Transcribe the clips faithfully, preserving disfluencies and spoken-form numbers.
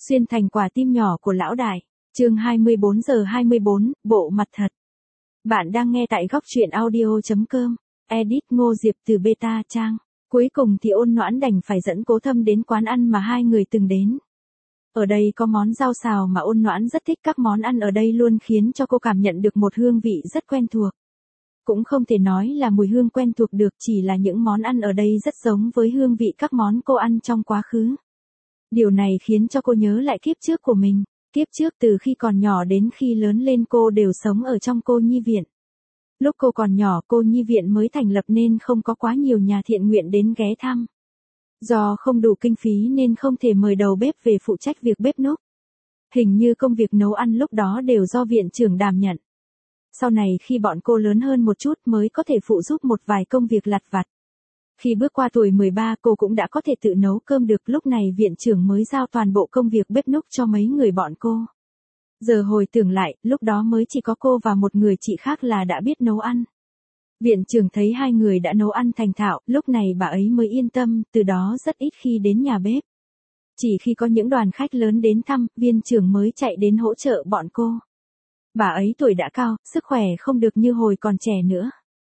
Xuyên thành quả tim nhỏ của lão đại. Chương hai mươi bốn giờ hai mươi bốn, bộ mặt thật. Bạn đang nghe tại góc truyện audio chấm com. Edit Ngô Diệp từ beta trang. Cuối cùng thì Ôn Noãn đành phải dẫn Cố Thâm đến quán ăn mà hai người từng đến. Ở đây có món rau xào mà Ôn Noãn rất thích, các món ăn ở đây luôn khiến cho cô cảm nhận được một hương vị rất quen thuộc. Cũng không thể nói là mùi hương quen thuộc được, chỉ là những món ăn ở đây rất giống với hương vị các món cô ăn trong quá khứ. Điều này khiến cho cô nhớ lại kiếp trước của mình. Kiếp trước từ khi còn nhỏ đến khi lớn lên cô đều sống ở trong cô nhi viện. Lúc cô còn nhỏ cô nhi viện mới thành lập nên không có quá nhiều nhà thiện nguyện đến ghé thăm. Do không đủ kinh phí nên không thể mời đầu bếp về phụ trách việc bếp núc. Hình như công việc nấu ăn lúc đó đều do viện trưởng đảm nhận. Sau này khi bọn cô lớn hơn một chút mới có thể phụ giúp một vài công việc lặt vặt. Khi bước qua tuổi mười ba cô cũng đã có thể tự nấu cơm được, lúc này viện trưởng mới giao toàn bộ công việc bếp núc cho mấy người bọn cô. Giờ hồi tưởng lại, lúc đó mới chỉ có cô và một người chị khác là đã biết nấu ăn. Viện trưởng thấy hai người đã nấu ăn thành thạo, lúc này bà ấy mới yên tâm, từ đó rất ít khi đến nhà bếp. Chỉ khi có những đoàn khách lớn đến thăm, viên trưởng mới chạy đến hỗ trợ bọn cô. Bà ấy tuổi đã cao, sức khỏe không được như hồi còn trẻ nữa.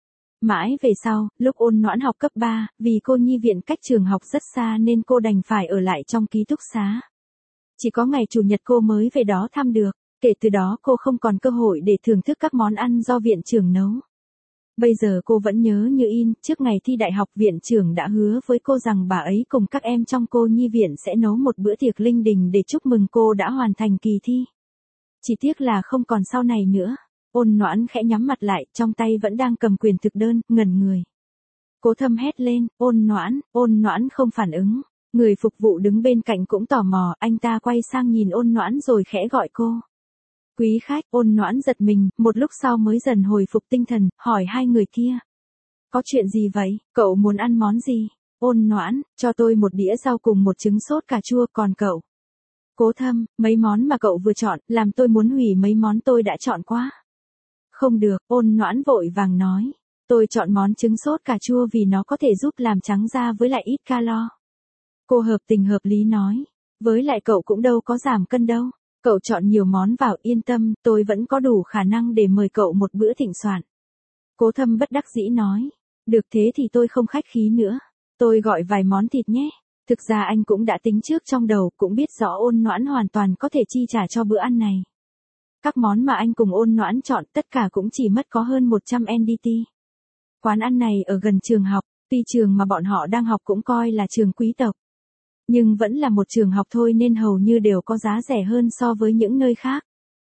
Mãi về sau, lúc Ôn Noãn học cấp ba, vì cô nhi viện cách trường học rất xa nên cô đành phải ở lại trong ký túc xá. Chỉ có ngày chủ nhật cô mới về đó thăm được, kể từ đó cô không còn cơ hội để thưởng thức các món ăn do viện trưởng nấu. Bây giờ cô vẫn nhớ như in, trước ngày thi đại học viện trưởng đã hứa với cô rằng bà ấy cùng các em trong cô nhi viện sẽ nấu một bữa tiệc linh đình để chúc mừng cô đã hoàn thành kỳ thi. Chỉ tiếc là không còn sau này nữa. Ôn Noãn khẽ nhắm mặt lại, trong tay vẫn đang cầm quyền thực đơn, ngẩn người. Cố Thâm hét lên, Ôn Noãn, Ôn Noãn không phản ứng. Người phục vụ đứng bên cạnh cũng tò mò, anh ta quay sang nhìn Ôn Noãn rồi khẽ gọi cô. Quý khách. Ôn Noãn giật mình, một lúc sau mới dần hồi phục tinh thần, hỏi hai người kia. Có chuyện gì vậy, cậu muốn ăn món gì? Ôn Noãn, cho tôi một đĩa rau cùng một trứng sốt cà chua, còn cậu? Cố Thâm, mấy món mà cậu vừa chọn, làm tôi muốn hủy mấy món tôi đã chọn quá. Không được, Ôn Noãn vội vàng nói. Tôi chọn món trứng sốt cà chua vì nó có thể giúp làm trắng da với lại ít calo. Cô hợp tình hợp lý nói. Với lại cậu cũng đâu có giảm cân đâu. Cậu chọn nhiều món vào, yên tâm, tôi vẫn có đủ khả năng để mời cậu một bữa thịnh soạn. Cố Thâm bất đắc dĩ nói. Được thế thì tôi không khách khí nữa. Tôi gọi vài món thịt nhé. Thực ra anh cũng đã tính trước trong đầu, cũng biết rõ Ôn Noãn hoàn toàn có thể chi trả cho bữa ăn này. Các món mà anh cùng Ôn Noãn chọn tất cả cũng chỉ mất có hơn một trăm en đê tê. Quán ăn này ở gần trường học, tuy trường mà bọn họ đang học cũng coi là trường quý tộc. Nhưng vẫn là một trường học thôi nên hầu như đều có giá rẻ hơn so với những nơi khác.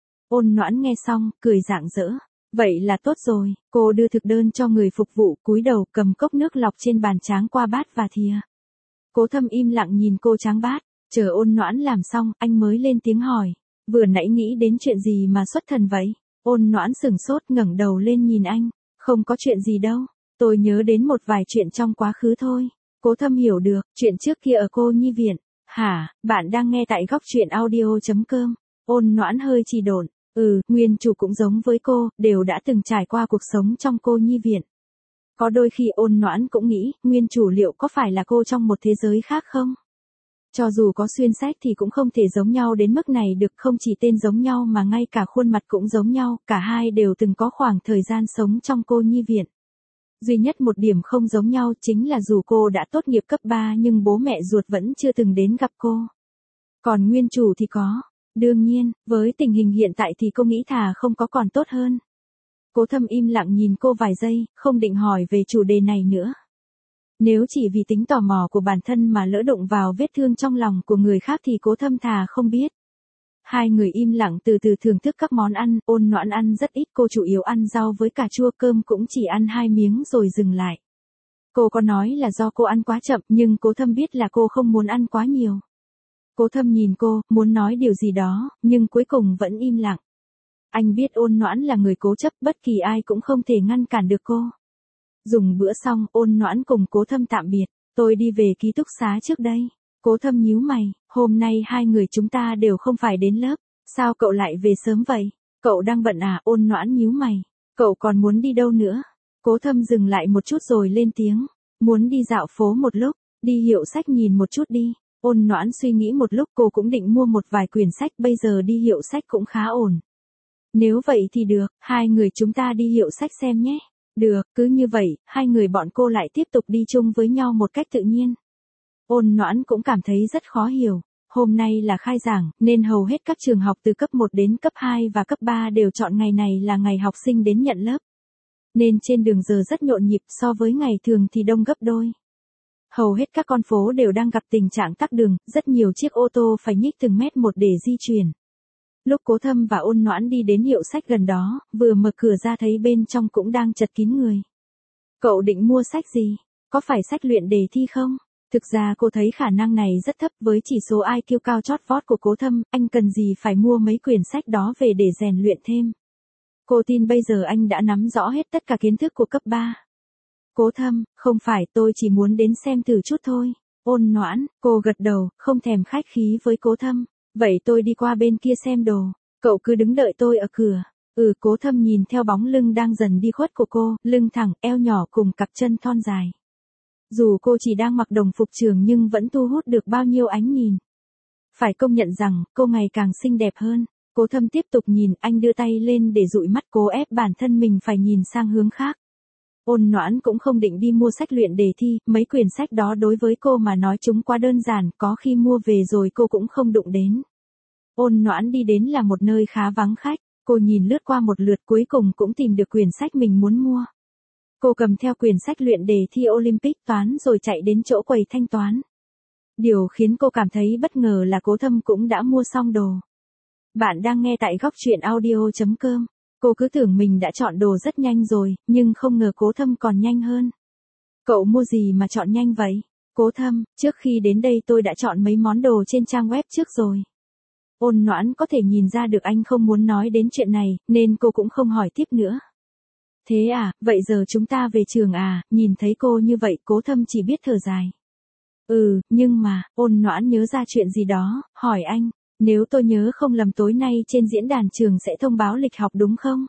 Ôn Noãn nghe xong, cười rạng rỡ. Vậy là tốt rồi, cô đưa thực đơn cho người phục vụ, cúi đầu cầm cốc nước lọc trên bàn tráng qua bát và thìa. Cố Thâm im lặng nhìn cô tráng bát, chờ Ôn Noãn làm xong, anh mới lên tiếng hỏi. Vừa nãy nghĩ đến chuyện gì mà xuất thần vậy? Ôn Noãn sửng sốt ngẩng đầu lên nhìn anh. Không có chuyện gì đâu. Tôi nhớ đến một vài chuyện trong quá khứ thôi. Cố Thâm hiểu được, chuyện trước kia ở cô nhi viện. Hả, bạn đang nghe tại góc truyện audio chấm com. Ôn Noãn hơi trì độn. Ừ, nguyên chủ cũng giống với cô, đều đã từng trải qua cuộc sống trong cô nhi viện. Có đôi khi Ôn Noãn cũng nghĩ, nguyên chủ liệu có phải là cô trong một thế giới khác không? Cho dù có xuyên sách thì cũng không thể giống nhau đến mức này được, không chỉ tên giống nhau mà ngay cả khuôn mặt cũng giống nhau, cả hai đều từng có khoảng thời gian sống trong cô nhi viện. Duy nhất một điểm không giống nhau chính là dù cô đã tốt nghiệp cấp ba nhưng bố mẹ ruột vẫn chưa từng đến gặp cô. Còn nguyên chủ thì có. Đương nhiên, với tình hình hiện tại thì cô nghĩ thà không có còn tốt hơn. Cố Thâm im lặng nhìn cô vài giây, không định hỏi về chủ đề này nữa. Nếu chỉ vì tính tò mò của bản thân mà lỡ đụng vào vết thương trong lòng của người khác thì Cố Thâm thà không biết. Hai người im lặng từ từ thưởng thức các món ăn, Ôn Noãn ăn rất ít, cô chủ yếu ăn rau với cà chua, cơm cũng chỉ ăn hai miếng rồi dừng lại. Cô có nói là do cô ăn quá chậm nhưng Cố Thâm biết là cô không muốn ăn quá nhiều. Cố Thâm nhìn cô, muốn nói điều gì đó, nhưng cuối cùng vẫn im lặng. Anh biết Ôn Noãn là người cố chấp, bất kỳ ai cũng không thể ngăn cản được cô. Dùng bữa xong, Ôn Noãn cùng Cố Thâm tạm biệt. Tôi đi về ký túc xá trước đây. Cố Thâm nhíu mày, hôm nay hai người chúng ta đều không phải đến lớp. Sao cậu lại về sớm vậy? Cậu đang bận à? Ôn Noãn nhíu mày. Cậu còn muốn đi đâu nữa? Cố Thâm dừng lại một chút rồi lên tiếng. Muốn đi dạo phố một lúc, đi hiệu sách nhìn một chút đi. Ôn Noãn suy nghĩ một lúc, cô cũng định mua một vài quyển sách, bây giờ đi hiệu sách cũng khá ổn. Nếu vậy thì được, hai người chúng ta đi hiệu sách xem nhé. Được, cứ như vậy, hai người bọn cô lại tiếp tục đi chung với nhau một cách tự nhiên. Ôn Noãn cũng cảm thấy rất khó hiểu. Hôm nay là khai giảng, nên hầu hết các trường học từ cấp một đến cấp hai và cấp ba đều chọn ngày này là ngày học sinh đến nhận lớp. Nên trên đường giờ rất nhộn nhịp, so với ngày thường thì đông gấp đôi. Hầu hết các con phố đều đang gặp tình trạng tắc đường, rất nhiều chiếc ô tô phải nhích từng mét một để di chuyển. Lúc Cố Thâm và Ôn Noãn đi đến hiệu sách gần đó, vừa mở cửa ra thấy bên trong cũng đang chật kín người. Cậu định mua sách gì? Có phải sách luyện đề thi không? Thực ra cô thấy khả năng này rất thấp, với chỉ số i kiu cao chót vót của Cố Thâm, anh cần gì phải mua mấy quyển sách đó về để rèn luyện thêm. Cô tin bây giờ anh đã nắm rõ hết tất cả kiến thức của cấp ba. Cố Thâm, không phải, tôi chỉ muốn đến xem thử chút thôi. Ôn Noãn, cô gật đầu, không thèm khách khí với Cố Thâm. Vậy tôi đi qua bên kia xem đồ, cậu cứ đứng đợi tôi ở cửa. Ừ, Cố Thâm nhìn theo bóng lưng đang dần đi khuất của cô, lưng thẳng, eo nhỏ cùng cặp chân thon dài. Dù cô chỉ đang mặc đồng phục trường nhưng vẫn thu hút được bao nhiêu ánh nhìn. Phải công nhận rằng, cô ngày càng xinh đẹp hơn. Cố Thâm tiếp tục nhìn, anh đưa tay lên để dụi mắt, cố ép bản thân mình phải nhìn sang hướng khác. Ôn Noãn cũng không định đi mua sách luyện đề thi, mấy quyển sách đó đối với cô mà nói chúng quá đơn giản, có khi mua về rồi cô cũng không đụng đến. Ôn Noãn đi đến là một nơi khá vắng khách, cô nhìn lướt qua một lượt cuối cùng cũng tìm được quyển sách mình muốn mua. Cô cầm theo quyển sách luyện đề thi Olympic toán rồi chạy đến chỗ quầy thanh toán. Điều khiến cô cảm thấy bất ngờ là Cố Thâm cũng đã mua xong đồ. Bạn đang nghe tại góc truyện audio chấm com. Cô cứ tưởng mình đã chọn đồ rất nhanh rồi, nhưng không ngờ Cố Thâm còn nhanh hơn. Cậu mua gì mà chọn nhanh vậy? Cố Thâm, trước khi đến đây tôi đã chọn mấy món đồ trên trang web trước rồi. Ôn Noãn có thể nhìn ra được anh không muốn nói đến chuyện này, nên cô cũng không hỏi tiếp nữa. Thế à, vậy giờ chúng ta về trường à? Nhìn thấy cô như vậy, Cố Thâm chỉ biết thở dài. Ừ, nhưng mà, Ôn Noãn nhớ ra chuyện gì đó, hỏi anh. Nếu tôi nhớ không lầm tối nay trên diễn đàn trường sẽ thông báo lịch học đúng không?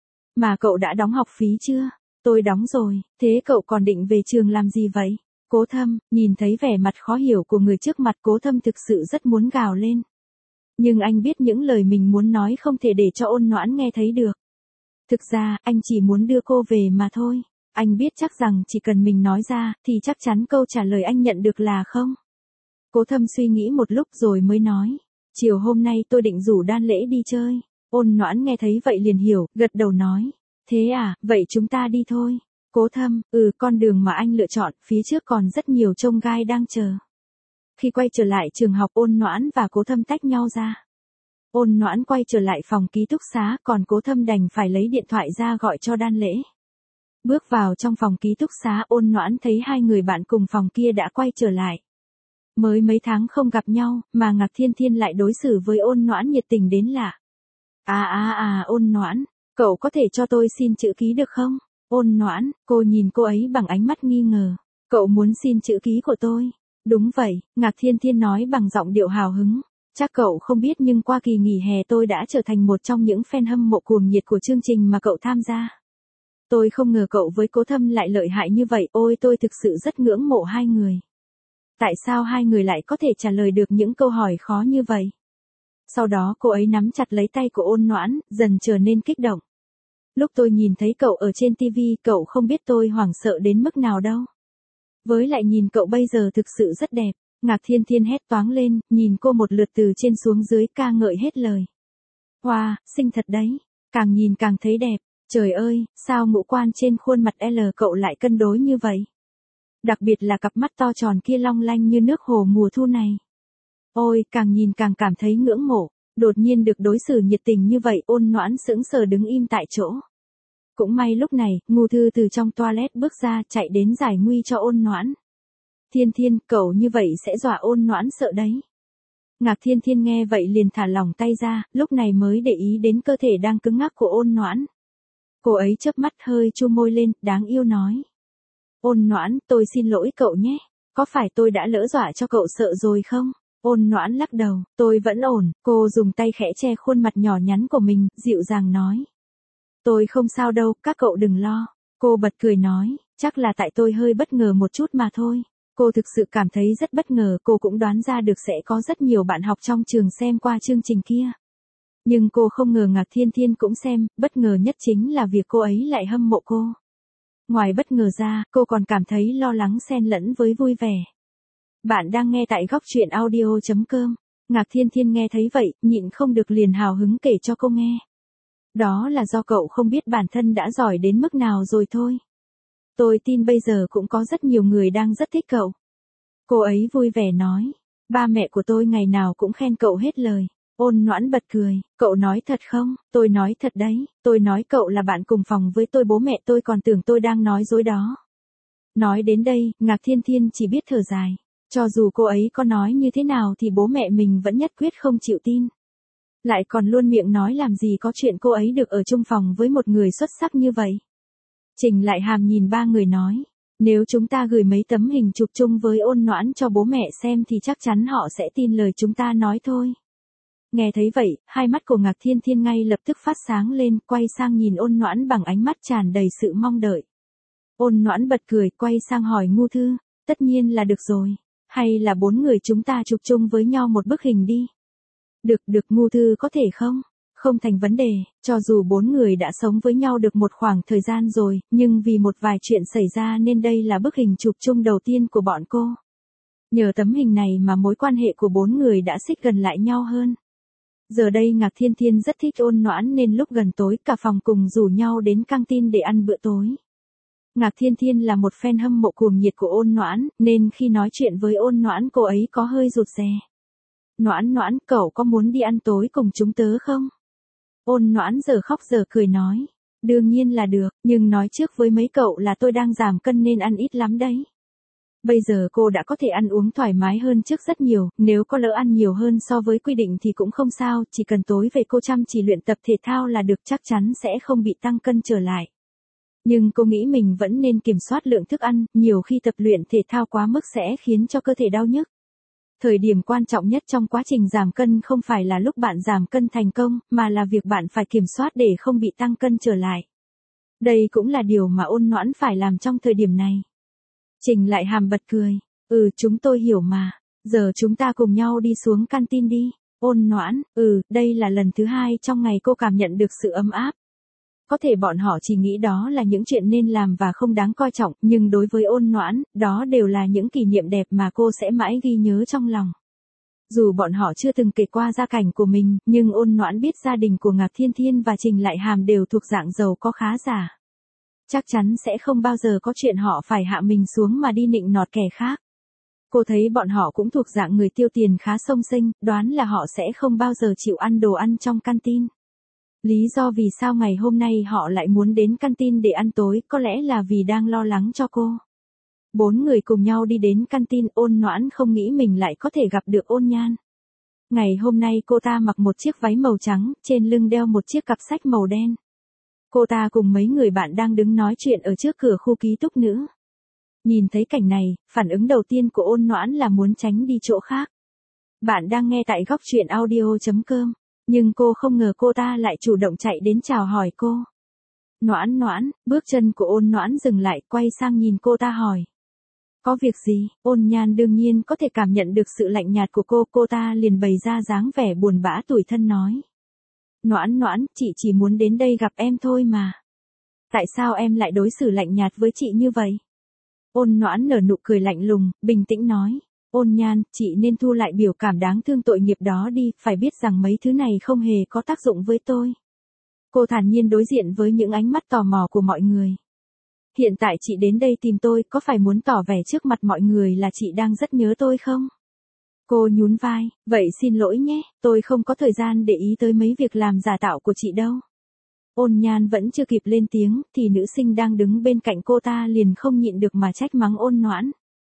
Mà cậu đã đóng học phí chưa? Tôi đóng rồi, thế cậu còn định về trường làm gì vậy? Cố Thâm, nhìn thấy vẻ mặt khó hiểu của người trước mặt, Cố Thâm thực sự rất muốn gào lên. Nhưng anh biết những lời mình muốn nói không thể để cho Ôn Noãn nghe thấy được. Thực ra, anh chỉ muốn đưa cô về mà thôi. Anh biết chắc rằng chỉ cần mình nói ra, thì chắc chắn câu trả lời anh nhận được là không. Cố Thâm suy nghĩ một lúc rồi mới nói. Chiều hôm nay tôi định rủ Đan Lễ đi chơi. Ôn Noãn nghe thấy vậy liền hiểu, gật đầu nói. Thế à, vậy chúng ta đi thôi. Cố Thâm, ừ, con đường mà anh lựa chọn, phía trước còn rất nhiều chông gai đang chờ. Khi quay trở lại trường học, Ôn Noãn và Cố Thâm tách nhau ra. Ôn Noãn quay trở lại phòng ký túc xá, còn Cố Thâm đành phải lấy điện thoại ra gọi cho Đan Lễ. Bước vào trong phòng ký túc xá, Ôn Noãn thấy hai người bạn cùng phòng kia đã quay trở lại. Mới mấy tháng không gặp nhau, mà Ngạc Thiên Thiên lại đối xử với Ôn Noãn nhiệt tình đến lạ. À à à Ôn Noãn, cậu có thể cho tôi xin chữ ký được không? Ôn Noãn, cô nhìn cô ấy bằng ánh mắt nghi ngờ. Cậu muốn xin chữ ký của tôi? Đúng vậy, Ngạc Thiên Thiên nói bằng giọng điệu hào hứng. Chắc cậu không biết nhưng qua kỳ nghỉ hè tôi đã trở thành một trong những fan hâm mộ cuồng nhiệt của chương trình mà cậu tham gia. Tôi không ngờ cậu với Cố Thâm lại lợi hại như vậy, ôi tôi thực sự rất ngưỡng mộ hai người. Tại sao hai người lại có thể trả lời được những câu hỏi khó như vậy? Sau đó cô ấy nắm chặt lấy tay của Ôn Noãn, dần trở nên kích động. Lúc tôi nhìn thấy cậu ở trên ti vi, cậu không biết tôi hoảng sợ đến mức nào đâu. Với lại nhìn cậu bây giờ thực sự rất đẹp. Ngạc Thiên Thiên hét toáng lên, nhìn cô một lượt từ trên xuống dưới, ca ngợi hết lời. Wow, xinh thật đấy. Càng nhìn càng thấy đẹp. Trời ơi, sao ngũ quan trên khuôn mặt L cậu lại cân đối như vậy? Đặc biệt là cặp mắt to tròn kia long lanh như nước hồ mùa thu này. Ôi, càng nhìn càng cảm thấy ngưỡng mộ. Đột nhiên được đối xử nhiệt tình như vậy, Ôn Noãn sững sờ đứng im tại chỗ. Cũng may lúc này, Ngô Thư từ trong toilet bước ra, chạy đến giải nguy cho Ôn Noãn. Thiên Thiên, cậu như vậy sẽ dọa Ôn Noãn sợ đấy. Ngạc Thiên Thiên nghe vậy liền thả lỏng tay ra, lúc này mới để ý đến cơ thể đang cứng ngắc của Ôn Noãn. Cô ấy chớp mắt hơi chu môi lên, đáng yêu nói. Ôn Noãn, tôi xin lỗi cậu nhé. Có phải tôi đã lỡ dọa cho cậu sợ rồi không? Ôn Noãn lắc đầu, tôi vẫn ổn. Cô dùng tay khẽ che khuôn mặt nhỏ nhắn của mình, dịu dàng nói. Tôi không sao đâu, các cậu đừng lo. Cô bật cười nói, chắc là tại tôi hơi bất ngờ một chút mà thôi. Cô thực sự cảm thấy rất bất ngờ, cô cũng đoán ra được sẽ có rất nhiều bạn học trong trường xem qua chương trình kia. Nhưng cô không ngờ Ngạc Thiên Thiên cũng xem, bất ngờ nhất chính là việc cô ấy lại hâm mộ cô. Ngoài bất ngờ ra, cô còn cảm thấy lo lắng xen lẫn với vui vẻ. Bạn đang nghe tại góc truyện audio chấm com. Ngạc Thiên Thiên nghe thấy vậy, nhịn không được liền hào hứng kể cho cô nghe. Đó là do cậu không biết bản thân đã giỏi đến mức nào rồi thôi. Tôi tin bây giờ cũng có rất nhiều người đang rất thích cậu. Cô ấy vui vẻ nói. Ba mẹ của tôi ngày nào cũng khen cậu hết lời. Ôn Noãn bật cười. Cậu nói thật không? Tôi nói thật đấy. Tôi nói cậu là bạn cùng phòng với tôi, bố mẹ tôi còn tưởng tôi đang nói dối đó. Nói đến đây, Ngạc Thiên Thiên chỉ biết thở dài. Cho dù cô ấy có nói như thế nào thì bố mẹ mình vẫn nhất quyết không chịu tin. Lại còn luôn miệng nói làm gì có chuyện cô ấy được ở chung phòng với một người xuất sắc như vậy. Trình Lại Hàm nhìn ba người nói. Nếu chúng ta gửi mấy tấm hình chụp chung với Ôn Noãn cho bố mẹ xem thì chắc chắn họ sẽ tin lời chúng ta nói thôi. Nghe thấy vậy, hai mắt của Ngạc Thiên Thiên ngay lập tức phát sáng lên, quay sang nhìn Ôn Noãn bằng ánh mắt tràn đầy sự mong đợi. Ôn Noãn bật cười, quay sang hỏi Ngu Thư, tất nhiên là được rồi. Hay là bốn người chúng ta chụp chung với nhau một bức hình đi. Được, được Ngu Thư có thể không? Không thành vấn đề, cho dù bốn người đã sống với nhau được một khoảng thời gian rồi, nhưng vì một vài chuyện xảy ra nên đây là bức hình chụp chung đầu tiên của bọn cô. Nhờ tấm hình này mà mối quan hệ của bốn người đã xích gần lại nhau hơn. Giờ đây Ngạc Thiên Thiên rất thích Ôn Noãn nên lúc gần tối cả phòng cùng rủ nhau đến căng tin để ăn bữa tối. Ngạc Thiên Thiên là một fan hâm mộ cuồng nhiệt của Ôn Noãn, nên khi nói chuyện với Ôn Noãn cô ấy có hơi rụt rè. Noãn Noãn, cậu có muốn đi ăn tối cùng chúng tớ không? Ôn Noãn giờ khóc giờ cười nói. Đương nhiên là được, nhưng nói trước với mấy cậu là tôi đang giảm cân nên ăn ít lắm đấy. Bây giờ cô đã có thể ăn uống thoải mái hơn trước rất nhiều, nếu có lỡ ăn nhiều hơn so với quy định thì cũng không sao, chỉ cần tối về cô chăm chỉ luyện tập thể thao là được, chắc chắn sẽ không bị tăng cân trở lại. Nhưng cô nghĩ mình vẫn nên kiểm soát lượng thức ăn, nhiều khi tập luyện thể thao quá mức sẽ khiến cho cơ thể đau nhức. Thời điểm quan trọng nhất trong quá trình giảm cân không phải là lúc bạn giảm cân thành công, mà là việc bạn phải kiểm soát để không bị tăng cân trở lại. Đây cũng là điều mà Ôn Noãn phải làm trong thời điểm này. Trình Lại Hàm bật cười. Ừ, chúng tôi hiểu mà. Giờ chúng ta cùng nhau đi xuống canteen đi. Ôn Noãn, ừ, đây là lần thứ hai trong ngày cô cảm nhận được sự ấm áp. Có thể bọn họ chỉ nghĩ đó là những chuyện nên làm và không đáng coi trọng, nhưng đối với Ôn Noãn, đó đều là những kỷ niệm đẹp mà cô sẽ mãi ghi nhớ trong lòng. Dù bọn họ chưa từng kể qua gia cảnh của mình, nhưng Ôn Noãn biết gia đình của Ngạc Thiên Thiên và Trình Lại Hàm đều thuộc dạng giàu có khá giả. Chắc chắn sẽ không bao giờ có chuyện họ phải hạ mình xuống mà đi nịnh nọt kẻ khác. Cô thấy bọn họ cũng thuộc dạng người tiêu tiền khá xông xênh, đoán là họ sẽ không bao giờ chịu ăn đồ ăn trong canteen. Lý do vì sao ngày hôm nay họ lại muốn đến canteen để ăn tối có lẽ là vì đang lo lắng cho cô. Bốn người cùng nhau đi đến canteen, Ôn Noãn không nghĩ mình lại có thể gặp được Ôn Nhan. Ngày hôm nay cô ta mặc một chiếc váy màu trắng, trên lưng đeo một chiếc cặp sách màu đen. Cô ta cùng mấy người bạn đang đứng nói chuyện ở trước cửa khu ký túc nữ. Nhìn thấy cảnh này, phản ứng đầu tiên của Ôn Noãn là muốn tránh đi chỗ khác. Bạn đang nghe tại góc truyện audio chấm com. Nhưng cô không ngờ cô ta lại chủ động chạy đến chào hỏi cô. Noãn Noãn, bước chân của Ôn Noãn dừng lại, quay sang nhìn cô ta hỏi. Có việc gì? Ôn Nhan đương nhiên có thể cảm nhận được sự lạnh nhạt của cô, cô ta liền bày ra dáng vẻ buồn bã tủi thân nói. Noãn Noãn, chị chỉ muốn đến đây gặp em thôi mà. Tại sao em lại đối xử lạnh nhạt với chị như vậy? Ôn Noãn nở nụ cười lạnh lùng, bình tĩnh nói. Ôn Nhan, chị nên thu lại biểu cảm đáng thương tội nghiệp đó đi, phải biết rằng mấy thứ này không hề có tác dụng với tôi. Cô thản nhiên đối diện với những ánh mắt tò mò của mọi người. Hiện tại chị đến đây tìm tôi, có phải muốn tỏ vẻ trước mặt mọi người là chị đang rất nhớ tôi không? Cô nhún vai, vậy xin lỗi nhé, tôi không có thời gian để ý tới mấy việc làm giả tạo của chị đâu. Ôn Nhan vẫn chưa kịp lên tiếng, thì nữ sinh đang đứng bên cạnh cô ta liền không nhịn được mà trách mắng Ôn Noãn.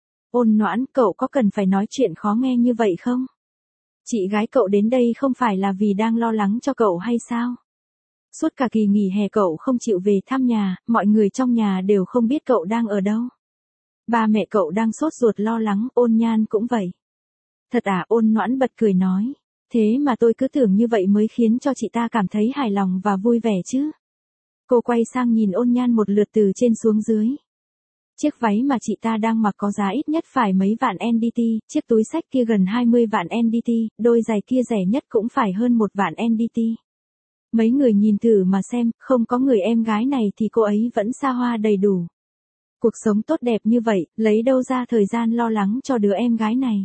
Ôn Noãn, cậu có cần phải nói chuyện khó nghe như vậy không? Chị gái cậu đến đây không phải là vì đang lo lắng cho cậu hay sao? Suốt cả kỳ nghỉ hè cậu không chịu về thăm nhà, mọi người trong nhà đều không biết cậu đang ở đâu. Ba mẹ cậu đang sốt ruột lo lắng, Ôn Nhan cũng vậy. Thật à? Ôn Noãn bật cười nói. Thế mà tôi cứ tưởng như vậy mới khiến cho chị ta cảm thấy hài lòng và vui vẻ chứ. Cô quay sang nhìn Ôn Nhan một lượt từ trên xuống dưới. Chiếc váy mà chị ta đang mặc có giá ít nhất phải mấy vạn en đê tê, chiếc túi xách kia gần hai mươi vạn en đê tê, đôi giày kia rẻ nhất cũng phải hơn một vạn en đê tê. Mấy người nhìn thử mà xem, không có người em gái này thì cô ấy vẫn xa hoa đầy đủ. Cuộc sống tốt đẹp như vậy, lấy đâu ra thời gian lo lắng cho đứa em gái này.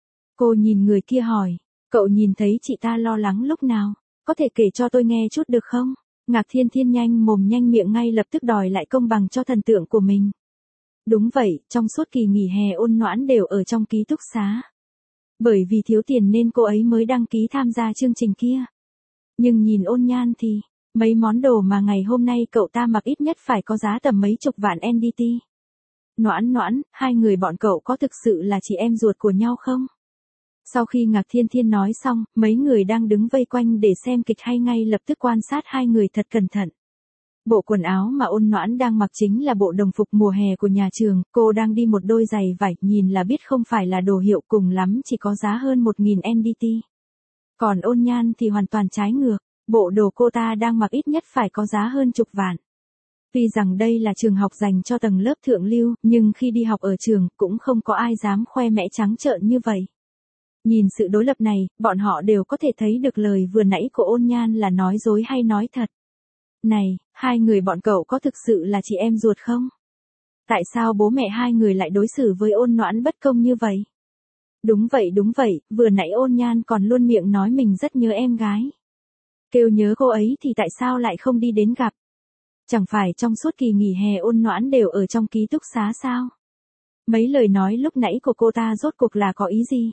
Cô nhìn người kia hỏi, cậu nhìn thấy chị ta lo lắng lúc nào? Có thể kể cho tôi nghe chút được không? Ngạc Thiên Thiên nhanh mồm nhanh miệng ngay lập tức đòi lại công bằng cho thần tượng của mình. Đúng vậy, trong suốt kỳ nghỉ hè Ôn Noãn đều ở trong ký túc xá. Bởi vì thiếu tiền nên cô ấy mới đăng ký tham gia chương trình kia. Nhưng nhìn Ôn Nhan thì, mấy món đồ mà ngày hôm nay cậu ta mặc ít nhất phải có giá tầm mấy chục vạn en đê tê. Noãn Noãn, hai người bọn cậu có thực sự là chị em ruột của nhau không? Sau khi Ngạc Thiên Thiên nói xong, mấy người đang đứng vây quanh để xem kịch hay ngay lập tức quan sát hai người thật cẩn thận. Bộ quần áo mà Ôn Noãn đang mặc chính là bộ đồng phục mùa hè của nhà trường, cô đang đi một đôi giày vải, nhìn là biết không phải là đồ hiệu, cùng lắm chỉ có giá hơn một nghìn en đê tê. Còn Ôn Nhan thì hoàn toàn trái ngược, bộ đồ cô ta đang mặc ít nhất phải có giá hơn chục vạn. Tuy rằng đây là trường học dành cho tầng lớp thượng lưu, nhưng khi đi học ở trường, cũng không có ai dám khoe mẽ trắng trợn như vậy. Nhìn sự đối lập này, bọn họ đều có thể thấy được lời vừa nãy của Ôn Nhan là nói dối hay nói thật. Này, hai người bọn cậu có thực sự là chị em ruột không? Tại sao bố mẹ hai người lại đối xử với Ôn Noãn bất công như vậy? Đúng vậy đúng vậy, vừa nãy Ôn Nhan còn luôn miệng nói mình rất nhớ em gái. Kêu nhớ cô ấy thì tại sao lại không đi đến gặp? Chẳng phải trong suốt kỳ nghỉ hè Ôn Noãn đều ở trong ký túc xá sao? Mấy lời nói lúc nãy của cô ta rốt cuộc là có ý gì?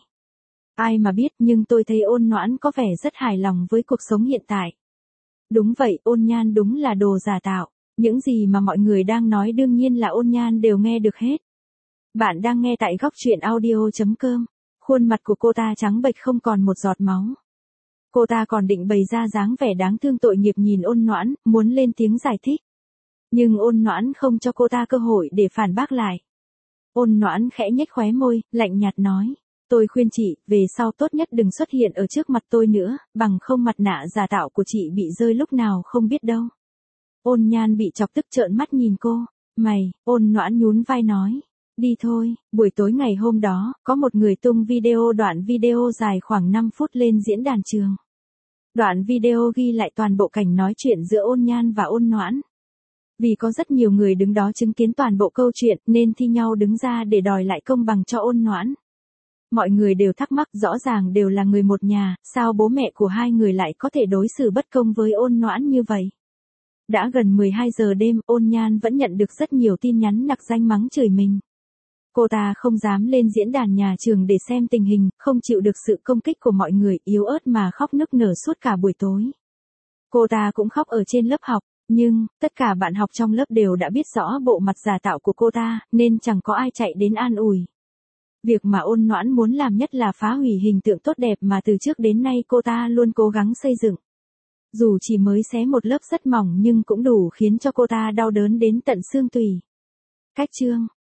Ai mà biết, nhưng tôi thấy Ôn Noãn có vẻ rất hài lòng với cuộc sống hiện tại. Đúng vậy, Ôn Nhan đúng là đồ giả tạo. Những gì mà mọi người đang nói đương nhiên là Ôn Nhan đều nghe được hết. Bạn đang nghe tại góc truyện audio chấm com. Khuôn mặt của cô ta trắng bệch không còn một giọt máu. Cô ta còn định bày ra dáng vẻ đáng thương tội nghiệp nhìn Ôn Noãn, muốn lên tiếng giải thích. Nhưng Ôn Noãn không cho cô ta cơ hội để phản bác lại. Ôn Noãn khẽ nhếch khóe môi, lạnh nhạt nói. Tôi khuyên chị, về sau tốt nhất đừng xuất hiện ở trước mặt tôi nữa, bằng không mặt nạ giả tạo của chị bị rơi lúc nào không biết đâu. Ôn Nhan bị chọc tức trợn mắt nhìn cô. Mày, Ôn Noãn nhún vai nói. Đi thôi, buổi tối ngày hôm đó, có một người tung video đoạn video dài khoảng năm phút lên diễn đàn trường. Đoạn video ghi lại toàn bộ cảnh nói chuyện giữa Ôn Nhan và Ôn Noãn. Vì có rất nhiều người đứng đó chứng kiến toàn bộ câu chuyện nên thi nhau đứng ra để đòi lại công bằng cho Ôn Noãn. Mọi người đều thắc mắc, rõ ràng đều là người một nhà, sao bố mẹ của hai người lại có thể đối xử bất công với Ôn Noãn như vậy? Đã gần mười hai giờ đêm, Ôn Nhan vẫn nhận được rất nhiều tin nhắn nặc danh mắng chửi mình. Cô ta không dám lên diễn đàn nhà trường để xem tình hình, không chịu được sự công kích của mọi người, yếu ớt mà khóc nức nở suốt cả buổi tối. Cô ta cũng khóc ở trên lớp học, nhưng, tất cả bạn học trong lớp đều đã biết rõ bộ mặt giả tạo của cô ta, nên chẳng có ai chạy đến an ủi. Việc mà Ôn Noãn muốn làm nhất là phá hủy hình tượng tốt đẹp mà từ trước đến nay cô ta luôn cố gắng xây dựng. Dù chỉ mới xé một lớp rất mỏng nhưng cũng đủ khiến cho cô ta đau đớn đến tận xương tủy. Cách chương